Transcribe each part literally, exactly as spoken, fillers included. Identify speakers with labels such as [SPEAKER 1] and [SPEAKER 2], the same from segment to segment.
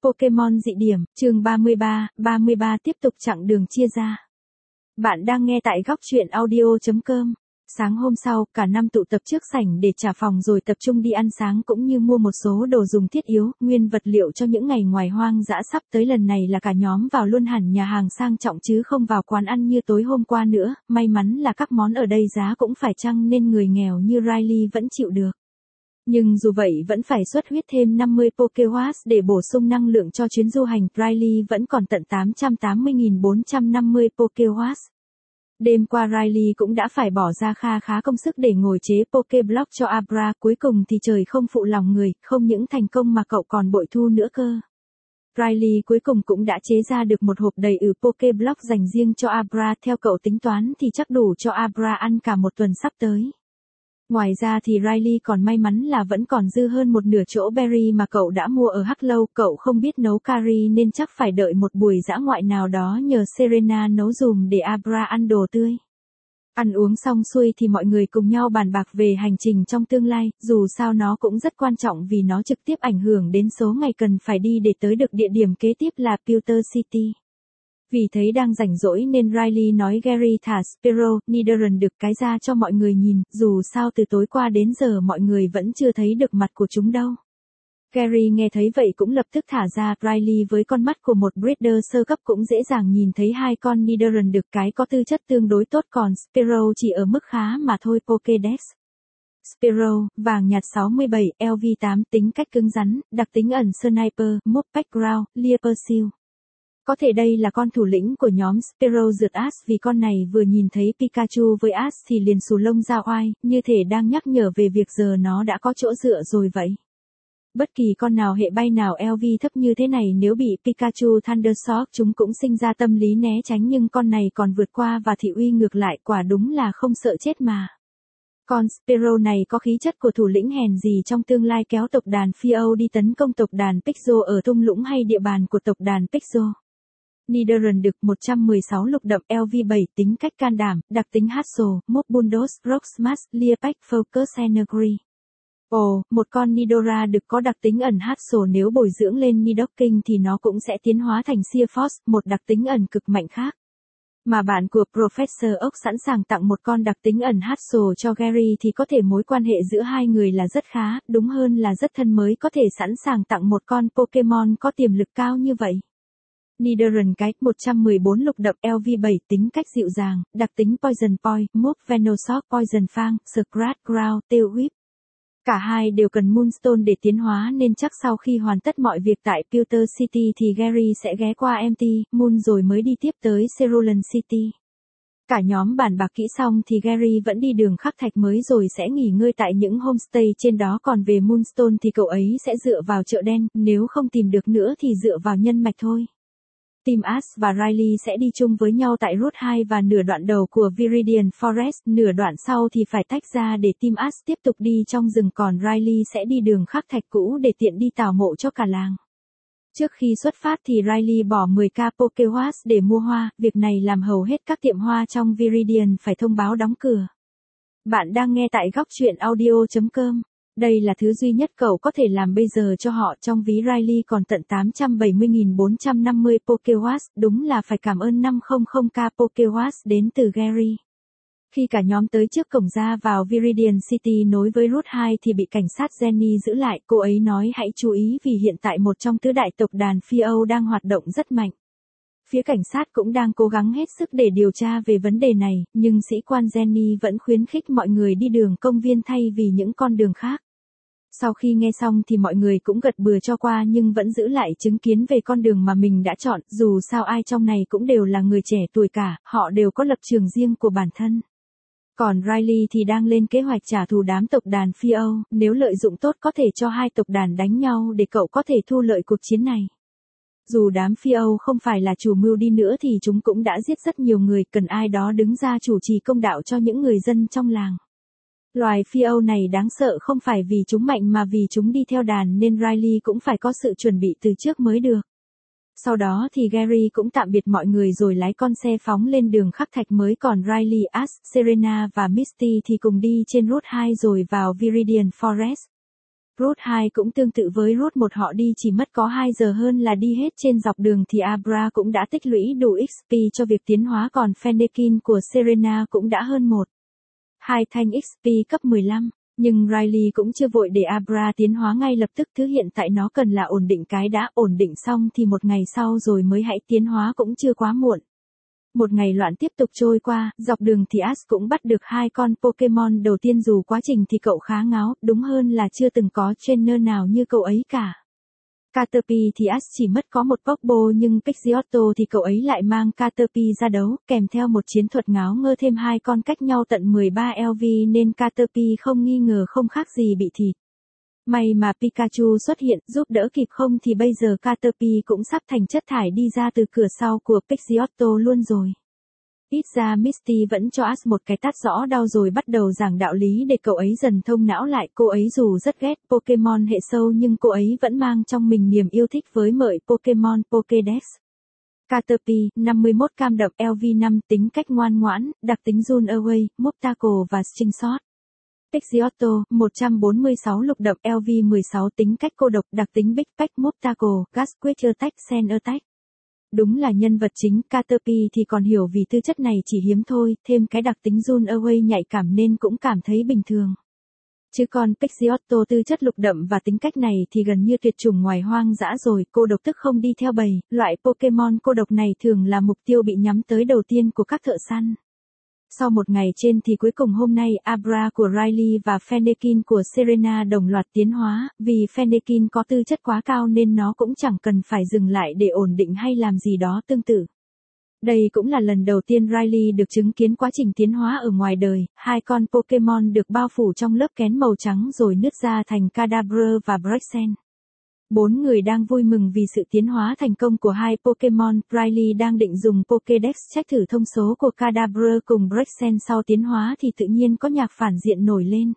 [SPEAKER 1] Pokemon dị điểm, chương ba mươi ba, ba mươi ba tiếp tục chặng đường chia ra. Bạn đang nghe tại góc truyện audio chấm com. Sáng hôm sau, cả năm tụ tập trước sảnh để trả phòng rồi tập trung đi ăn sáng cũng như mua một số đồ dùng thiết yếu, nguyên vật liệu cho những ngày ngoài hoang dã sắp tới. Lần này là cả nhóm vào luôn hẳn nhà hàng sang trọng chứ không vào quán ăn như tối hôm qua nữa, may mắn là các món ở đây giá cũng phải chăng nên người nghèo như Riley vẫn chịu được. Nhưng dù vậy vẫn phải xuất huyết thêm năm mươi Pokéwatt để bổ sung năng lượng cho chuyến du hành, Riley vẫn còn tận tám trăm tám mươi nghìn bốn trăm năm mươi Pokéwatt. Đêm qua Riley cũng đã phải bỏ ra kha khá công sức để ngồi chế Pokéblock cho Abra, cuối cùng thì trời không phụ lòng người, không những thành công mà cậu còn bội thu nữa cơ. Riley cuối cùng cũng đã chế ra được một hộp đầy ứ Pokéblock dành riêng cho Abra, theo cậu tính toán thì chắc đủ cho Abra ăn cả một tuần sắp tới. Ngoài ra thì Riley còn may mắn là vẫn còn dư hơn một nửa chỗ berry mà cậu đã mua ở Harlow. Cậu không biết nấu curry nên chắc phải đợi một buổi dã ngoại nào đó nhờ Serena nấu dùm để Abra ăn đồ tươi. Ăn uống xong xuôi thì mọi người cùng nhau bàn bạc về hành trình trong tương lai, dù sao nó cũng rất quan trọng vì nó trực tiếp ảnh hưởng đến số ngày cần phải đi để tới được địa điểm kế tiếp là Pewter City. Vì thấy đang rảnh rỗi nên Riley nói Gary thả Spearow, Nidoran được cái ra cho mọi người nhìn, dù sao từ tối qua đến giờ mọi người vẫn chưa thấy được mặt của chúng đâu. Gary nghe thấy vậy cũng lập tức thả ra, Riley với con mắt của một breeder sơ cấp cũng dễ dàng nhìn thấy hai con Nidoran được cái có tư chất tương đối tốt, còn Spearow chỉ ở mức khá mà thôi. Pokédex Spearow, vàng nhạt sáu mươi bảy, L V tám, tính cách cứng rắn, đặc tính ẩn Sniper, Mop Background, Leer Pursuit. Có thể đây là con thủ lĩnh của nhóm Spearow rượt Ash vì con này vừa nhìn thấy Pikachu với Ash thì liền xù lông ra oai, như thể đang nhắc nhở về việc giờ nó đã có chỗ dựa rồi vậy. Bất kỳ con nào hệ bay nào L V thấp như thế này nếu bị Pikachu Thundershock chúng cũng sinh ra tâm lý né tránh, nhưng con này còn vượt qua và thị uy ngược lại, quả đúng là không sợ chết mà. Con Spearow này có khí chất của thủ lĩnh hèn gì trong tương lai, kéo tộc đàn Phi-âu đi tấn công tộc đàn Pixel ở thung lũng hay địa bàn của tộc đàn Pixel. Nidoran được một trăm mười sáu lục đậm, L V bảy, tính cách can đảm, đặc tính Hustle, Mop Bulldoze, Rock Smash, Leer Pack, Focus Energy. Ồ, một con Nidora được có đặc tính ẩn Hustle nếu bồi dưỡng lên Nidoking thì nó cũng sẽ tiến hóa thành Sheer Force, một đặc tính ẩn cực mạnh khác. Mà bạn của Professor Oak sẵn sàng tặng một con đặc tính ẩn Hustle cho Gary thì có thể mối quan hệ giữa hai người là rất khá, đúng hơn là rất thân mới có thể sẵn sàng tặng một con Pokemon có tiềm lực cao như vậy. Nidoran cái một trăm mười bốn lục đậm, L V bảy, tính cách dịu dàng, đặc tính Poison Point, Mop Venoshock, Poison Fang, Scratch Ground, Tail Whip. Cả hai đều cần Moonstone để tiến hóa nên chắc sau khi hoàn tất mọi việc tại Pewter City thì Gary sẽ ghé qua Empty Moon rồi mới đi tiếp tới Cerulean City. Cả nhóm bàn bạc kỹ xong thì Gary vẫn đi đường khắc thạch mới rồi sẽ nghỉ ngơi tại những homestay trên đó, còn về Moonstone thì cậu ấy sẽ dựa vào chợ đen, nếu không tìm được nữa thì dựa vào nhân mạch thôi. Team Ash và Riley sẽ đi chung với nhau tại Route hai và nửa đoạn đầu của Viridian Forest, nửa đoạn sau thì phải tách ra để Team Ash tiếp tục đi trong rừng, còn Riley sẽ đi đường khắc thạch cũ để tiện đi tảo mộ cho cả làng. Trước khi xuất phát thì Riley bỏ mười k Pokéwatt để mua hoa, việc này làm hầu hết các tiệm hoa trong Viridian phải thông báo đóng cửa. Bạn đang nghe tại góc truyện audio chấm com. Đây là thứ duy nhất cậu có thể làm bây giờ cho họ, trong ví Riley còn tận tám trăm bảy mươi nghìn bốn trăm năm mươi Pokéwatt, đúng là phải cảm ơn năm trăm k Pokéwatt đến từ Gary. Khi cả nhóm tới trước cổng ra vào Viridian City nối với Route hai thì bị cảnh sát Jenny giữ lại, cô ấy nói hãy chú ý vì hiện tại một trong tứ đại tộc đàn Phi-âu đang hoạt động rất mạnh. Phía cảnh sát cũng đang cố gắng hết sức để điều tra về vấn đề này, nhưng sĩ quan Jenny vẫn khuyến khích mọi người đi đường công viên thay vì những con đường khác. Sau khi nghe xong thì mọi người cũng gật bừa cho qua nhưng vẫn giữ lại chứng kiến về con đường mà mình đã chọn, dù sao ai trong này cũng đều là người trẻ tuổi cả, họ đều có lập trường riêng của bản thân. Còn Riley thì đang lên kế hoạch trả thù đám tộc đàn Phi-âu, nếu lợi dụng tốt có thể cho hai tộc đàn đánh nhau để cậu có thể thu lợi cuộc chiến này. Dù đám Phi-âu không phải là chủ mưu đi nữa thì chúng cũng đã giết rất nhiều người, cần ai đó đứng ra chủ trì công đạo cho những người dân trong làng. Loài Phi-âu này đáng sợ không phải vì chúng mạnh mà vì chúng đi theo đàn nên Riley cũng phải có sự chuẩn bị từ trước mới được. Sau đó thì Gary cũng tạm biệt mọi người rồi lái con xe phóng lên đường khắc thạch mới, còn Riley, Ash, Serena và Misty thì cùng đi trên Route hai rồi vào Viridian Forest. Route hai cũng tương tự với Route một, họ đi chỉ mất có hai giờ hơn là đi hết trên dọc đường thì Abra cũng đã tích lũy đủ ích pê cho việc tiến hóa, còn Fennekin của Serena cũng đã hơn một hai thanh ích pê cấp mười lăm. Nhưng Riley cũng chưa vội để Abra tiến hóa ngay lập tức, thứ hiện tại nó cần là ổn định cái đã, ổn định xong thì một ngày sau rồi mới hãy tiến hóa cũng chưa quá muộn. Một ngày loạn tiếp tục trôi qua, dọc đường thì Ash cũng bắt được hai con Pokemon đầu tiên, dù quá trình thì cậu khá ngáo, đúng hơn là chưa từng có trainer nào như cậu ấy cả. Caterpie thì Ash chỉ mất có một Pokeball, nhưng Pidgeotto thì cậu ấy lại mang Caterpie ra đấu, kèm theo một chiến thuật ngáo ngơ thêm hai con cách nhau tận mười ba lv nên Caterpie không nghi ngờ không khác gì bị thịt. May mà Pikachu xuất hiện giúp đỡ kịp, không thì bây giờ Caterpie cũng sắp thành chất thải đi ra từ cửa sau của Pidgeotto luôn rồi. Ít ra Misty vẫn cho Ash một cái tát rõ đau rồi bắt đầu giảng đạo lý để cậu ấy dần thông não lại. Cô ấy dù rất ghét Pokemon hệ sâu nhưng cô ấy vẫn mang trong mình niềm yêu thích với mợi Pokemon Pokédex. Caterpie, năm mươi mốt cam đậm, lv năm, tính cách ngoan ngoãn, đặc tính Run Away, Moptaco và String Shot. Pidgeotto, một trăm bốn mươi sáu lục đậm, lv mười sáu, tính cách cô độc, đặc tính Big Pack, Moptaco, Gas Quick Attack, Sand Attack. Đúng là nhân vật chính. Caterpie thì còn hiểu vì tư chất này chỉ hiếm thôi, thêm cái đặc tính Run Away nhạy cảm nên cũng cảm thấy bình thường. Chứ còn Pidgeotto tư chất lục đậm và tính cách này thì gần như tuyệt chủng ngoài hoang dã rồi, cô độc tức không đi theo bầy, loại Pokemon cô độc này thường là mục tiêu bị nhắm tới đầu tiên của các thợ săn. Sau một ngày trên thì cuối cùng hôm nay Abra của Riley và Fennekin của Serena đồng loạt tiến hóa, vì Fennekin có tư chất quá cao nên nó cũng chẳng cần phải dừng lại để ổn định hay làm gì đó tương tự. Đây cũng là lần đầu tiên Riley được chứng kiến quá trình tiến hóa ở ngoài đời, hai con Pokemon được bao phủ trong lớp kén màu trắng rồi nứt ra thành Kadabra và Braixen. Bốn người đang vui mừng vì sự tiến hóa thành công của hai Pokemon. Riley đang định dùng Pokédex check thử thông số của Kadabra cùng Braixen sau tiến hóa thì tự nhiên có nhạc phản diện nổi lên.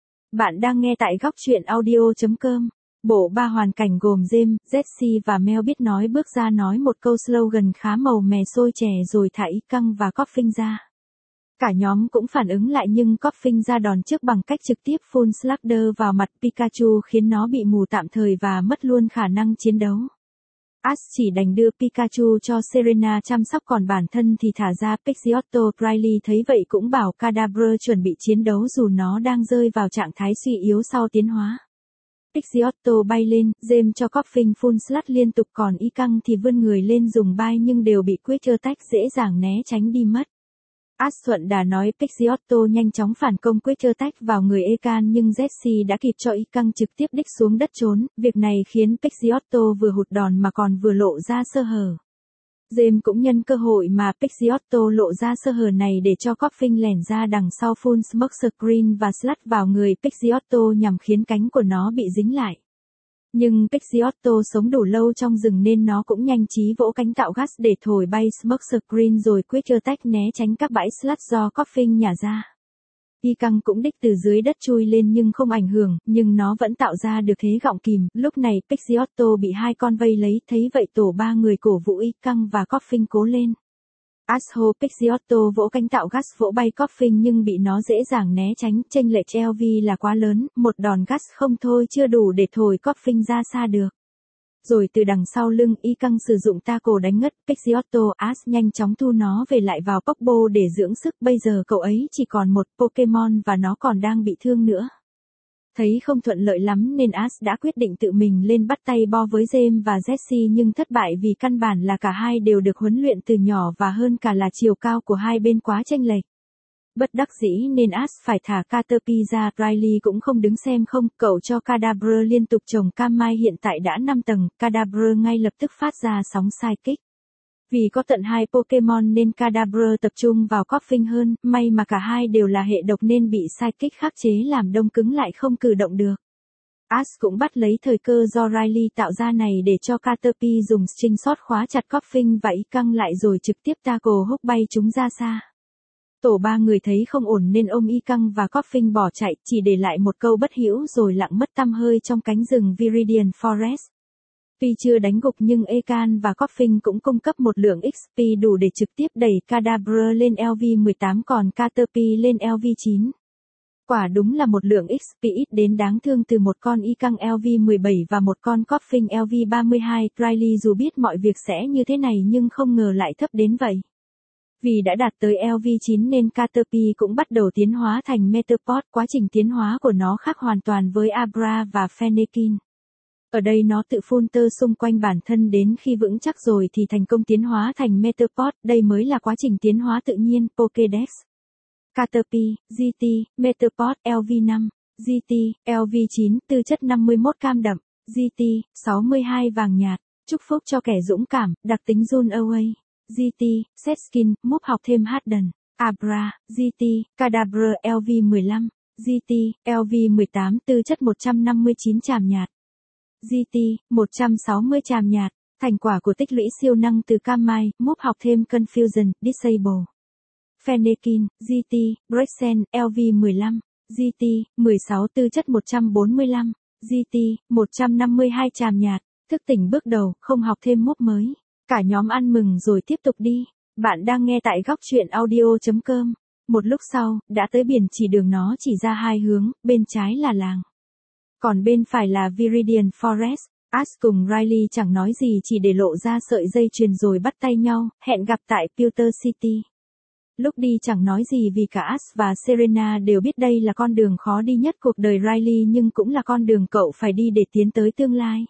[SPEAKER 1] Bạn đang nghe tại góc truyện audio chấm com. Bộ ba hoàn cảnh gồm James, Jessie và Mel biết nói bước ra nói một câu slogan khá màu mè xôi chè rồi thả Icang và Koffing ra. Cả nhóm cũng phản ứng lại nhưng Koffing ra đòn trước bằng cách trực tiếp Full Slugger vào mặt Pikachu khiến nó bị mù tạm thời và mất luôn khả năng chiến đấu. Ash chỉ đành đưa Pikachu cho Serena chăm sóc, còn bản thân thì thả ra Pidgeotto. Riley thấy vậy cũng bảo Kadabra chuẩn bị chiến đấu dù nó đang rơi vào trạng thái suy yếu sau tiến hóa. Pidgeotto bay lên, James cho Koffing Full Slug liên tục, còn Icang thì vươn người lên dùng bay nhưng đều bị Quick Attack dễ dàng né tránh đi mất. Ash thuận đà nói Pidgeotto nhanh chóng phản công Quick Attack vào người Ekan nhưng Jessie đã kịp cho Icang trực tiếp đích xuống đất trốn, việc này khiến Pidgeotto vừa hụt đòn mà còn vừa lộ ra sơ hở. James cũng nhân cơ hội mà Pidgeotto lộ ra sơ hở này để cho Koffing lẻn ra đằng sau Full Smoke Screen và Slug vào người Pidgeotto nhằm khiến cánh của nó bị dính lại. Nhưng Pidgeotto sống đủ lâu trong rừng nên nó cũng nhanh trí vỗ cánh tạo gas để thổi bay Smoke Screen rồi Quick Attack né tránh các bãi Slug do Koffing nhả ra. Icang cũng đích từ dưới đất chui lên nhưng không ảnh hưởng, nhưng nó vẫn tạo ra được thế gọng kìm. Lúc này Pidgeotto bị hai con vây lấy, thấy vậy tổ ba người cổ vũ Icang và Koffing cố lên. Asshole Pidgeotto vỗ cánh tạo gas vỗ bay Koffing nhưng bị nó dễ dàng né tránh, chênh lệch lv là quá lớn, một đòn gas không thôi chưa đủ để thổi Koffing ra xa được. Rồi từ đằng sau lưng Icang sử dụng taco đánh ngất Pidgeotto. Ash nhanh chóng thu nó về lại vào Pokeball để dưỡng sức, bây giờ cậu ấy chỉ còn một Pokemon và nó còn đang bị thương nữa. Thấy không thuận lợi lắm nên Ash đã quyết định tự mình lên bắt tay bo với James và Jessie nhưng thất bại vì căn bản là cả hai đều được huấn luyện từ nhỏ và hơn cả là chiều cao của hai bên quá chênh lệch. Bất đắc dĩ nên Ash phải thả Caterpie ra. Riley cũng không đứng xem không, cậu cho Kadabra liên tục trồng cam mai hiện tại đã năm tầng, Kadabra ngay lập tức phát ra sóng Psychic. Vì có tận hai Pokemon nên Kadabra tập trung vào Koffing hơn, may mà cả hai đều là hệ độc nên bị Psychic khắc chế làm đông cứng lại không cử động được. Ash cũng bắt lấy thời cơ do Riley tạo ra này để cho Caterpie dùng String Shot khóa chặt Koffing và Icang lại rồi trực tiếp tackle húc bay chúng ra xa. Tổ ba người thấy không ổn nên ôm Icang và Koffing bỏ chạy, chỉ để lại một câu bất hữu rồi lặng mất tăm hơi trong cánh rừng Viridian Forest. Tuy chưa đánh gục nhưng Ekan và Koffing cũng cung cấp một lượng ích pê đủ để trực tiếp đẩy Kadabra lên lv mười tám còn Caterpie lên lv chín. Quả đúng là một lượng ích pê ít đến đáng thương từ một con Icang L V mười bảy và một con Coffin L V ba mươi hai. Riley dù biết mọi việc sẽ như thế này nhưng không ngờ lại thấp đến vậy. Vì đã đạt tới L V chín nên Caterpie cũng bắt đầu tiến hóa thành Metapod. Quá trình tiến hóa của nó khác hoàn toàn với Abra và Fennekin. Ở đây nó tự phun tơ xung quanh bản thân đến khi vững chắc rồi thì thành công tiến hóa thành Metapod. Đây mới là quá trình tiến hóa tự nhiên. Pokédex. Caterpie, giê tê, Metapod, L V năm, giê tê, L V chín, tư chất năm mươi mốt cam đậm, giê tê, sáu mươi hai vàng nhạt, chúc phúc cho kẻ dũng cảm, đặc tính Run Away, giê tê, Setskin, múp học thêm Harden, Abra, giê tê, Kadabra, L V mười lăm, giê tê, L V mười tám, tư chất một trăm năm mươi chín tràm nhạt, giê tê, một trăm sáu mươi tràm nhạt, thành quả của tích lũy siêu năng từ cam mai, múp học thêm Confusion, Disable. Fennekin, giê tê, Brexen, L V mười lăm, giê tê, mười sáu tư chất một trăm bốn mươi lăm, giê tê, một trăm năm mươi hai tràm nhạt, thức tỉnh bước đầu, không học thêm mốc mới. Cả nhóm ăn mừng rồi tiếp tục đi. Bạn đang nghe tại góc truyện audio chấm com. Một lúc sau, đã tới biển chỉ đường nó chỉ ra hai hướng, bên trái là làng. Còn bên phải là Viridian Forest. Ash cùng Riley chẳng nói gì chỉ để lộ ra sợi dây chuyền rồi bắt tay nhau, hẹn gặp tại Pewter City. Lúc đi chẳng nói gì vì cả Ash và Serena đều biết đây là con đường khó đi nhất cuộc đời Riley nhưng cũng là con đường cậu phải đi để tiến tới tương lai.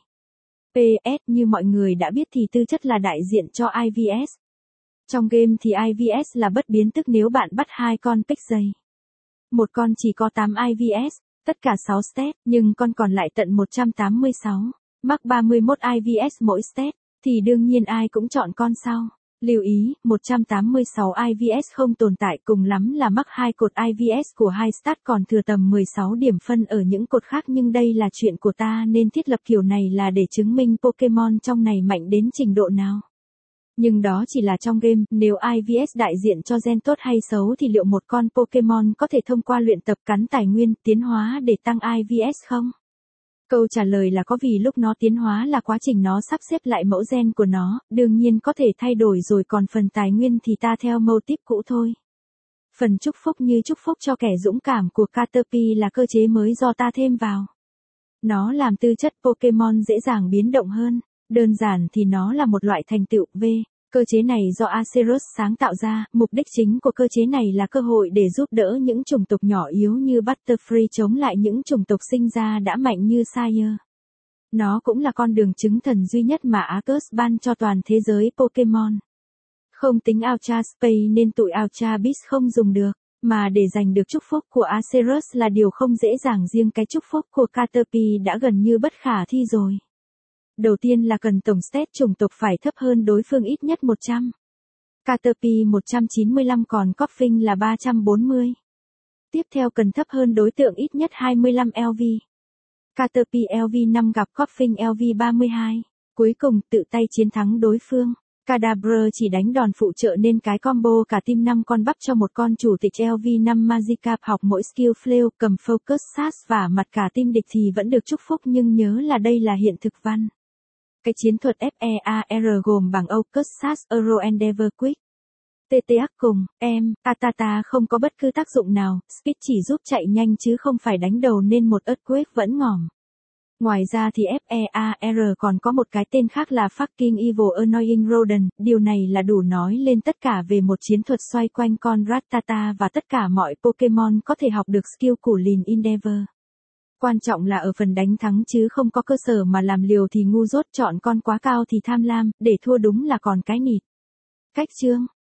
[SPEAKER 1] pê ét như mọi người đã biết thì tư chất là đại diện cho i vê ét. Trong game thì i vê ét là bất biến tức nếu bạn bắt hai con pick dày. Một con chỉ có tám i vê ét, tất cả sáu stat, nhưng con còn lại tận một trăm tám mươi sáu, mắc ba mươi mốt i vê ét mỗi stat, thì đương nhiên ai cũng chọn con sau. Lưu ý, một trăm tám mươi sáu i vê ét không tồn tại, cùng lắm là mắc hai cột i vê ét của hai stat còn thừa tầm mười sáu điểm phân ở những cột khác nhưng đây là chuyện của ta nên thiết lập kiểu này là để chứng minh Pokemon trong này mạnh đến trình độ nào. Nhưng đó chỉ là trong game, nếu i vê ét đại diện cho gen tốt hay xấu thì liệu một con Pokemon có thể thông qua luyện tập cắn tài nguyên, tiến hóa để tăng i vê ét không? Câu trả lời là có vì lúc nó tiến hóa là quá trình nó sắp xếp lại mẫu gen của nó, đương nhiên có thể thay đổi rồi còn phần tài nguyên thì ta theo mô típ cũ thôi. Phần chúc phúc như chúc phúc cho kẻ dũng cảm của Caterpie là cơ chế mới do ta thêm vào. Nó làm tư chất Pokemon dễ dàng biến động hơn, đơn giản thì nó là một loại thành tựu V. Cơ chế này do Acerus sáng tạo ra, mục đích chính của cơ chế này là cơ hội để giúp đỡ những chủng tộc nhỏ yếu như Butterfree chống lại những chủng tộc sinh ra đã mạnh như Sire. Nó cũng là con đường chứng thần duy nhất mà Arceus ban cho toàn thế giới Pokemon. Không tính Ultra Space nên tụi Ultra Beast không dùng được, mà để giành được chúc phúc của Acerus là điều không dễ dàng riêng cái chúc phúc của Caterpie đã gần như bất khả thi rồi. Đầu tiên là cần tổng stat chủng tộc phải thấp hơn đối phương ít nhất một trăm. Caterpie một trăm chín mươi lăm còn Koffing là ba trăm bốn mươi. Tiếp theo cần thấp hơn đối tượng ít nhất hai mươi lăm L V. Caterpie L V năm gặp Koffing L V ba mươi hai. Cuối cùng tự tay chiến thắng đối phương. Kadabra chỉ đánh đòn phụ trợ nên cái combo cả team năm con bắp cho một con chủ tịch L V năm Magikarp học mỗi skill flail cầm focus sash và mặt cả team địch thì vẫn được chúc phúc nhưng nhớ là đây là hiện thực văn. Cái chiến thuật ép e a rờ gồm bằng Focus Sash, Euro Endeavor Quick. tê tê ác cùng, em, Tatata không có bất cứ tác dụng nào, Speed chỉ giúp chạy nhanh chứ không phải đánh đầu nên một Earthquake vẫn ngỏm. Ngoài ra thì ép e a rờ còn có một cái tên khác là Fucking Evil Annoying Rodent, điều này là đủ nói lên tất cả về một chiến thuật xoay quanh con Rattata và tất cả mọi Pokemon có thể học được skill củ lìn Endeavor. Quan trọng là ở phần đánh thắng chứ không có cơ sở mà làm liều thì ngu dốt chọn con quá cao thì tham lam, để thua đúng là còn cái nịt. Cách chương